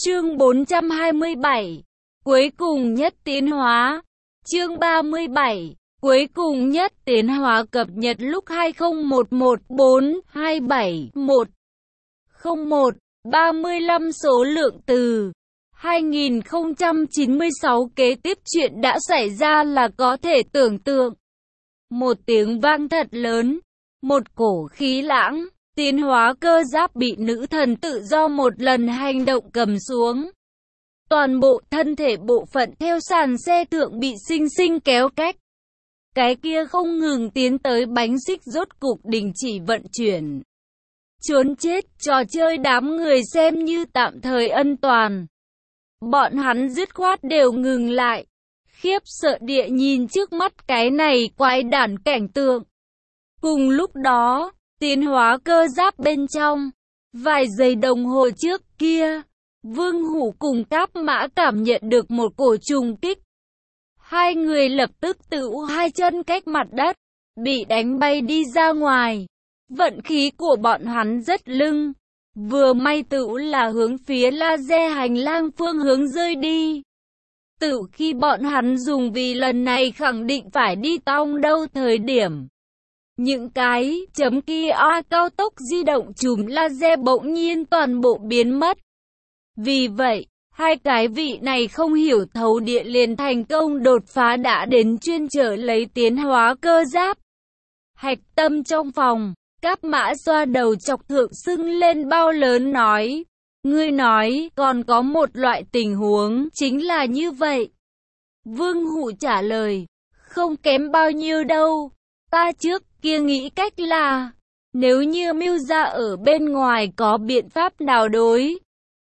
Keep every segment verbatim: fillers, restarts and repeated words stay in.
Chương bốn trăm hai mươi bảy. Cuối cùng nhất tiến hóa. Chương ba mươi bảy. Cuối cùng nhất tiến hóa cập nhật lúc hai không một một bốn hai bảy một không một ba mươi lăm số lượng từ hai nghìn không trăm chín mươi sáu. Kế tiếp chuyện đã xảy ra là có thể tưởng tượng. Một tiếng vang thật lớn, một cổ khí lãng, tiến hóa cơ giáp bị nữ thần tự do một lần hành động cầm xuống. Toàn bộ thân thể bộ phận theo sàn xe thượng bị sinh sinh kéo cách. Cái kia không ngừng tiến tới bánh xích rốt cục đình chỉ vận chuyển. Trốn chết, trò chơi đám người xem như tạm thời ân toàn. Bọn hắn dứt khoát đều ngừng lại. Khiếp sợ địa nhìn trước mắt cái này quái đản cảnh tượng. Cùng lúc đó, tiến hóa cơ giáp bên trong, vài giây đồng hồ trước kia, Vương Hủ cùng Cáp Mã cảm nhận được một cổ trùng kích. Hai người lập tức tự hai chân cách mặt đất, bị đánh bay đi ra ngoài. Vận khí của bọn hắn rất lưng, vừa may tự là hướng phía laser hành lang phương hướng rơi đi. Tự khi bọn hắn dùng vì lần này khẳng định phải đi tong đâu thời điểm. Những cái chấm kia a cao tốc di động chùm laser bỗng nhiên toàn bộ biến mất. Vì vậy, hai cái vị này không hiểu thấu địa liền thành công đột phá đã đến chuyên trở lấy tiến hóa cơ giáp. Hạch tâm trong phòng, Cáp Mã xoa đầu chọc thượng sưng lên bao lớn nói. Ngươi nói, còn có một loại tình huống, chính là như vậy. Vương Hủ trả lời, không kém bao nhiêu đâu. Ta trước kia nghĩ cách là, nếu như Mưu gia ở bên ngoài có biện pháp nào đối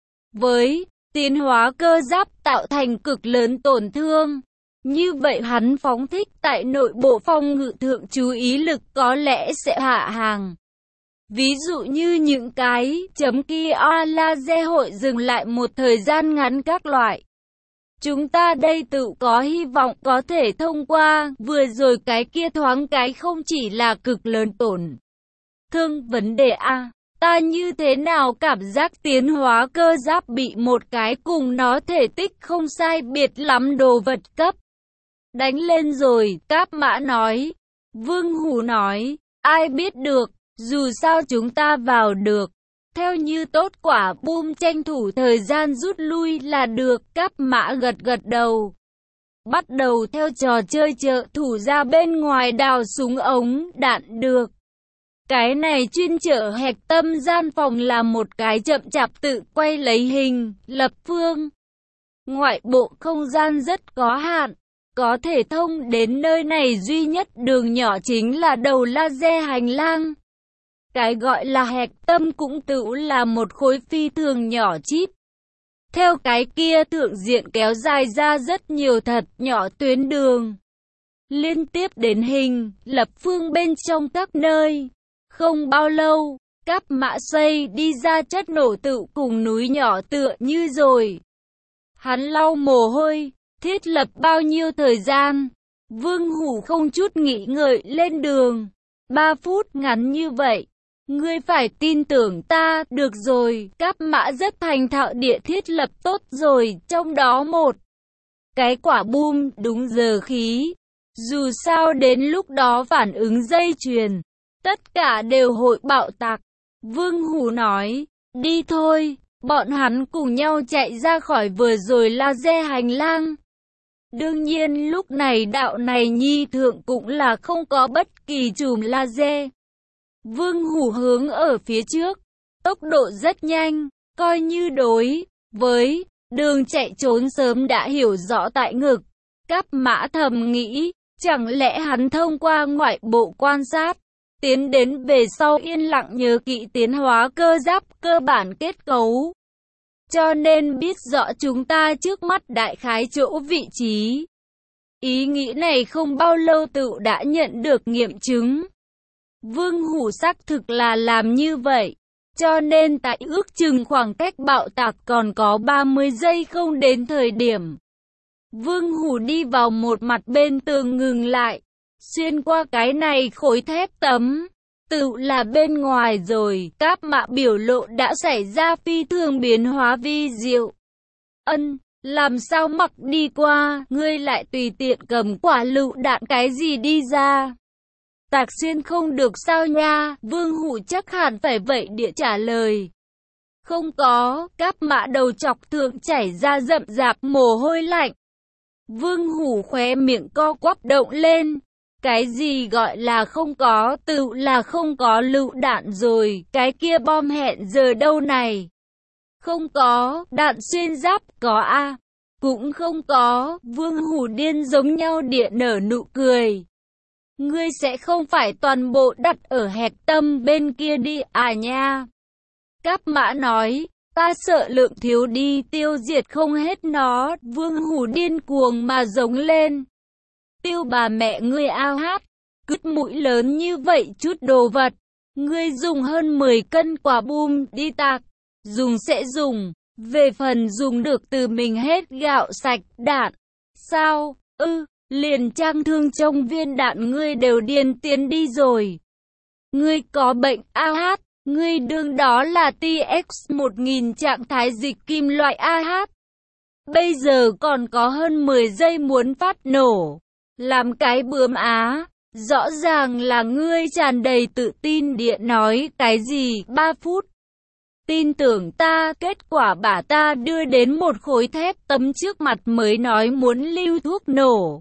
với tiến hóa cơ giáp tạo thành cực lớn tổn thương, như vậy hắn phóng thích tại nội bộ phòng ngự thượng chú ý lực có lẽ sẽ hạ hàng. Ví dụ như những cái chấm kia a laser hội dừng lại một thời gian ngắn các loại. Chúng ta đây tự có hy vọng có thể thông qua, vừa rồi cái kia thoáng cái không chỉ là cực lớn tổn thương vấn đề A. Ta như thế nào cảm giác tiến hóa cơ giáp bị một cái cùng nó thể tích không sai biệt lắm đồ vật cấp. Đánh lên rồi, Cáp Mã nói. Vương Hủ nói, ai biết được, dù sao chúng ta vào được. Theo như tốt quả boom tranh thủ thời gian rút lui là được. Cáp Mã gật gật đầu. Bắt đầu theo trò chơi trợ thủ ra bên ngoài đào súng ống đạn được. Cái này chuyên trở hạch tâm gian phòng là một cái chậm chạp tự quay lấy hình, lập phương. Ngoại bộ không gian rất có hạn. Có thể thông đến nơi này duy nhất đường nhỏ chính là đầu laser hành lang. Cái gọi là hạch tâm cũng tự là một khối phi thường nhỏ chip. Theo cái kia thượng diện kéo dài ra rất nhiều thật nhỏ tuyến đường. Liên tiếp đến hình, lập phương bên trong các nơi. Không bao lâu, Cáp Mã xoay đi ra chất nổ tự cùng núi nhỏ tựa như rồi. Hắn lau mồ hôi, thiết lập bao nhiêu thời gian. Vương Hủ không chút nghĩ ngợi lên đường. Ba phút ngắn như vậy. Ngươi phải tin tưởng ta, được rồi, Cáp Mã rất thành thạo địa thiết lập tốt rồi, trong đó một cái quả boom đúng giờ khí. Dù sao đến lúc đó phản ứng dây chuyền, tất cả đều hội bạo tạc. Vương Hủ nói, đi thôi, bọn hắn cùng nhau chạy ra khỏi vừa rồi laser hành lang. Đương nhiên lúc này đạo này nhi thượng cũng là không có bất kỳ chùm laser. Vương Hủ hướng ở phía trước, tốc độ rất nhanh, coi như đối với đường chạy trốn sớm đã hiểu rõ tại ngực. Cáp Mã thầm nghĩ, chẳng lẽ hắn thông qua ngoại bộ quan sát, tiến đến về sau yên lặng nhớ kỹ tiến hóa cơ giáp cơ bản kết cấu. Cho nên biết rõ chúng ta trước mắt đại khái chỗ vị trí. Ý nghĩ này không bao lâu tự đã nhận được nghiệm chứng. Vương Hủ xác thực là làm như vậy, cho nên tại ước chừng khoảng cách bạo tạc còn có ba mươi giây không đến thời điểm. Vương Hủ đi vào một mặt bên tường ngừng lại, xuyên qua cái này khối thép tấm, tự là bên ngoài rồi. Cáp Mã biểu lộ đã xảy ra phi thường biến hóa vi diệu, Ân, làm sao mặc đi qua, ngươi lại tùy tiện cầm quả lựu đạn cái gì đi ra? Tạc Xuyên không được sao nha, Vương Hủ chắc hẳn phải vậy địa trả lời. Không có, Cáp Mã đầu chọc thượng chảy ra rậm rạp mồ hôi lạnh. Vương Hủ khóe miệng co quắp động lên. Cái gì gọi là không có, tự là không có lựu đạn rồi, cái kia bom hẹn giờ đâu này? Không có, đạn xuyên giáp có a à? Cũng không có, Vương Hủ điên giống nhau địa nở nụ cười. Ngươi sẽ không phải toàn bộ đặt ở hạch tâm bên kia đi à nha? Cáp Mã nói, ta sợ lượng thiếu đi tiêu diệt không hết nó. Vương Hủ điên cuồng mà giống lên. Tiêu bà mẹ ngươi ao hát, cứt mũi lớn như vậy chút đồ vật. Ngươi dùng hơn mười cân quả bom đi tạc, dùng sẽ dùng, về phần dùng được từ mình hết gạo sạch đạn. Sao, ư, ừ, liền trang thương trong viên đạn ngươi đều điên tiến đi rồi. Ngươi có bệnh ao hát, ngươi đương đó là T X một nghìn trạng thái dịch kim loại a hát. Bây giờ còn có hơn mười giây muốn phát nổ. Làm cái bướm á, rõ ràng là ngươi tràn đầy tự tin địa nói cái gì ba phút. Tin tưởng ta, kết quả bà ta đưa đến một khối thép tấm trước mặt mới nói muốn lưu thuốc nổ.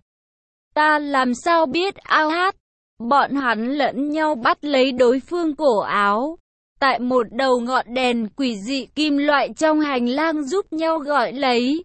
Ta làm sao biết ao hát, bọn hắn lẫn nhau bắt lấy đối phương cổ áo. Tại một đầu ngọn đèn quỷ dị kim loại trong hành lang giúp nhau gọi lấy.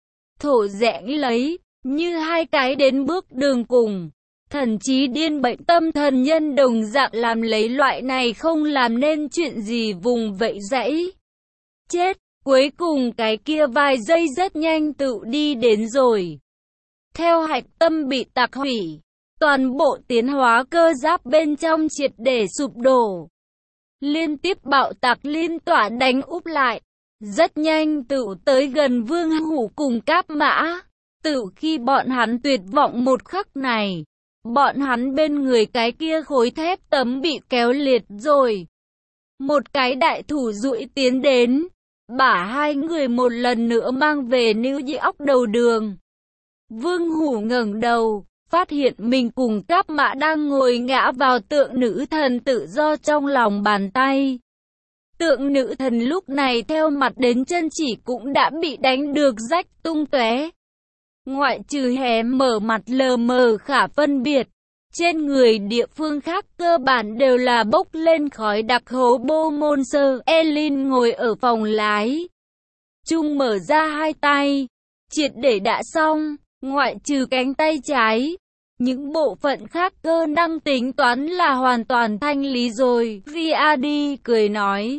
Thổ rẽnh lấy. Như hai cái đến bước đường cùng, thần trí điên bệnh tâm thần nhân đồng dạng làm lấy loại này không làm nên chuyện gì vùng vẫy dãy. Chết, cuối cùng cái kia vài giây rất nhanh tự đi đến rồi. Theo hạch tâm bị tạc hủy, toàn bộ tiến hóa cơ giáp bên trong triệt để sụp đổ. Liên tiếp bạo tạc liên tỏa đánh úp lại, rất nhanh tự tới gần Vương Hủ cùng Cáp Mã. Từ khi bọn hắn tuyệt vọng một khắc này, bọn hắn bên người cái kia khối thép tấm bị kéo liệt rồi. Một cái đại thủ duỗi tiến đến, bả hai người một lần nữa mang về New York đầu đường. Vương Hủ ngẩng đầu, phát hiện mình cùng Cáp Mã đang ngồi ngã vào tượng nữ thần tự do trong lòng bàn tay. Tượng nữ thần lúc này theo mặt đến chân chỉ cũng đã bị đánh được rách tung tóe. Ngoại trừ hé mở mặt lờ mờ khả phân biệt, trên người địa phương khác cơ bản đều là bốc lên khói đặc hố bô môn sơ. Elin ngồi ở phòng lái, Trung mở ra hai tay, triệt để đã xong, ngoại trừ cánh tay trái. Những bộ phận khác cơ năng tính toán là hoàn toàn thanh lý rồi. Riadi cười nói,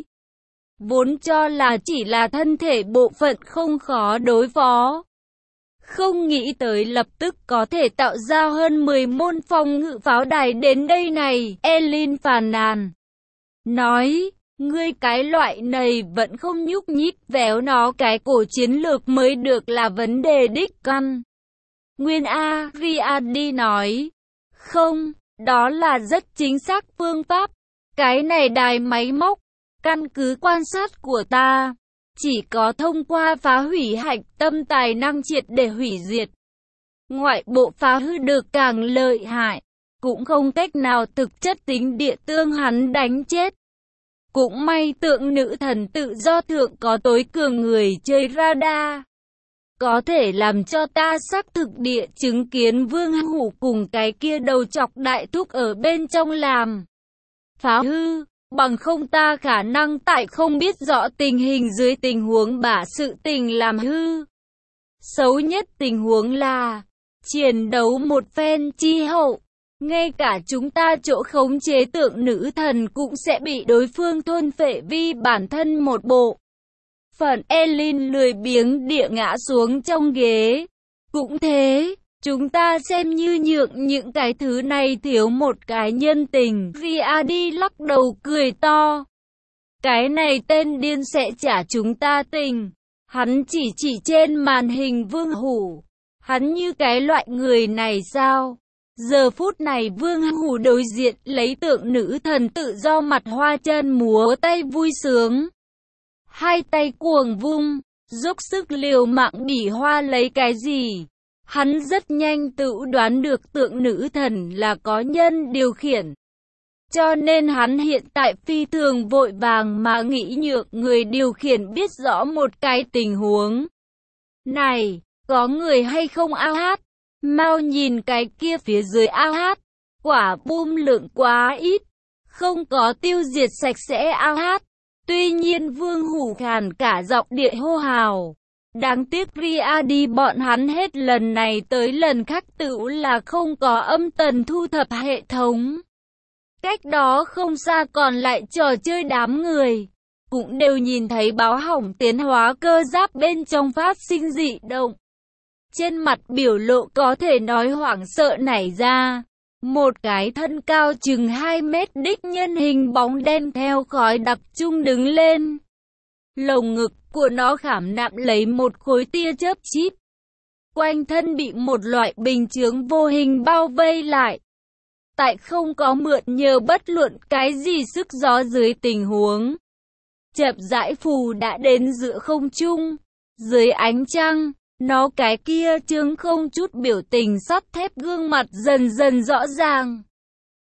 vốn cho là chỉ là thân thể bộ phận không khó đối phó. Không nghĩ tới lập tức có thể tạo ra hơn mười môn phòng ngự pháo đài đến đây này. Elin phàn nàn, nói, ngươi cái loại này vẫn không nhúc nhích véo nó cái cổ chiến lược mới được là vấn đề đích căn. Nguyên A. Riadi nói, không, đó là rất chính xác phương pháp. Cái này đài máy móc, căn cứ quan sát của ta, chỉ có thông qua phá hủy hạch tâm tài năng triệt để hủy diệt. Ngoại bộ phá hư được càng lợi hại, cũng không cách nào thực chất tính địa tương hắn đánh chết. Cũng may tượng nữ thần tự do thượng có tối cường người chơi radar, có thể làm cho ta xác thực địa chứng kiến Vương Hủ cùng cái kia đầu chọc đại thúc ở bên trong làm phá hư. Bằng không ta khả năng tại không biết rõ tình hình dưới tình huống bả sự tình làm hư. Xấu nhất tình huống là chiến đấu một phen chi hậu, ngay cả chúng ta chỗ khống chế tượng nữ thần cũng sẽ bị đối phương thôn phệ vì bản thân một bộ phận. Elin lười biếng địa ngã xuống trong ghế. Cũng thế, chúng ta xem như nhượng những cái thứ này thiếu một cái nhân tình. Riadi lắc đầu cười to. Cái này tên điên sẽ trả chúng ta tình. Hắn chỉ chỉ trên màn hình Vương Hủ. Hắn như cái loại người này sao? Giờ phút này Vương Hủ đối diện lấy tượng nữ thần tự do mặt hoa chân múa tay vui sướng. Hai tay cuồng vung, dốc sức liều mạng bỉ hoa lấy cái gì. Hắn rất nhanh tự đoán được tượng nữ thần là có nhân điều khiển. Cho nên hắn hiện tại phi thường vội vàng mà nghĩ nhượng người điều khiển biết rõ một cái tình huống. Này, có người hay không ao hát? Mau nhìn cái kia phía dưới ao hát. Quả bom lượng quá ít. Không có tiêu diệt sạch sẽ ao hát. Tuy nhiên Vương Hủ khàn cả giọng địa hô hào. Đáng tiếc ria đi bọn hắn hết lần này tới lần khác tự là không có âm tần thu thập hệ thống. Cách đó không xa còn lại trò chơi đám người. Cũng đều nhìn thấy báo hỏng tiến hóa cơ giáp bên trong phát sinh dị động. Trên mặt biểu lộ có thể nói hoảng sợ nảy ra. Một cái thân cao chừng hai mét đích nhân hình bóng đen theo khói đặc trung đứng lên. Lồng ngực của nó khảm nạm lấy một khối tia chớp chít. Quanh thân bị một loại bình chướng vô hình bao vây lại. Tại không có mượn nhờ bất luận cái gì sức gió dưới tình huống. Chậm rãi phù đã đến giữa không trung. Dưới ánh trăng, nó cái kia chướng không chút biểu tình sắt thép gương mặt dần dần rõ ràng.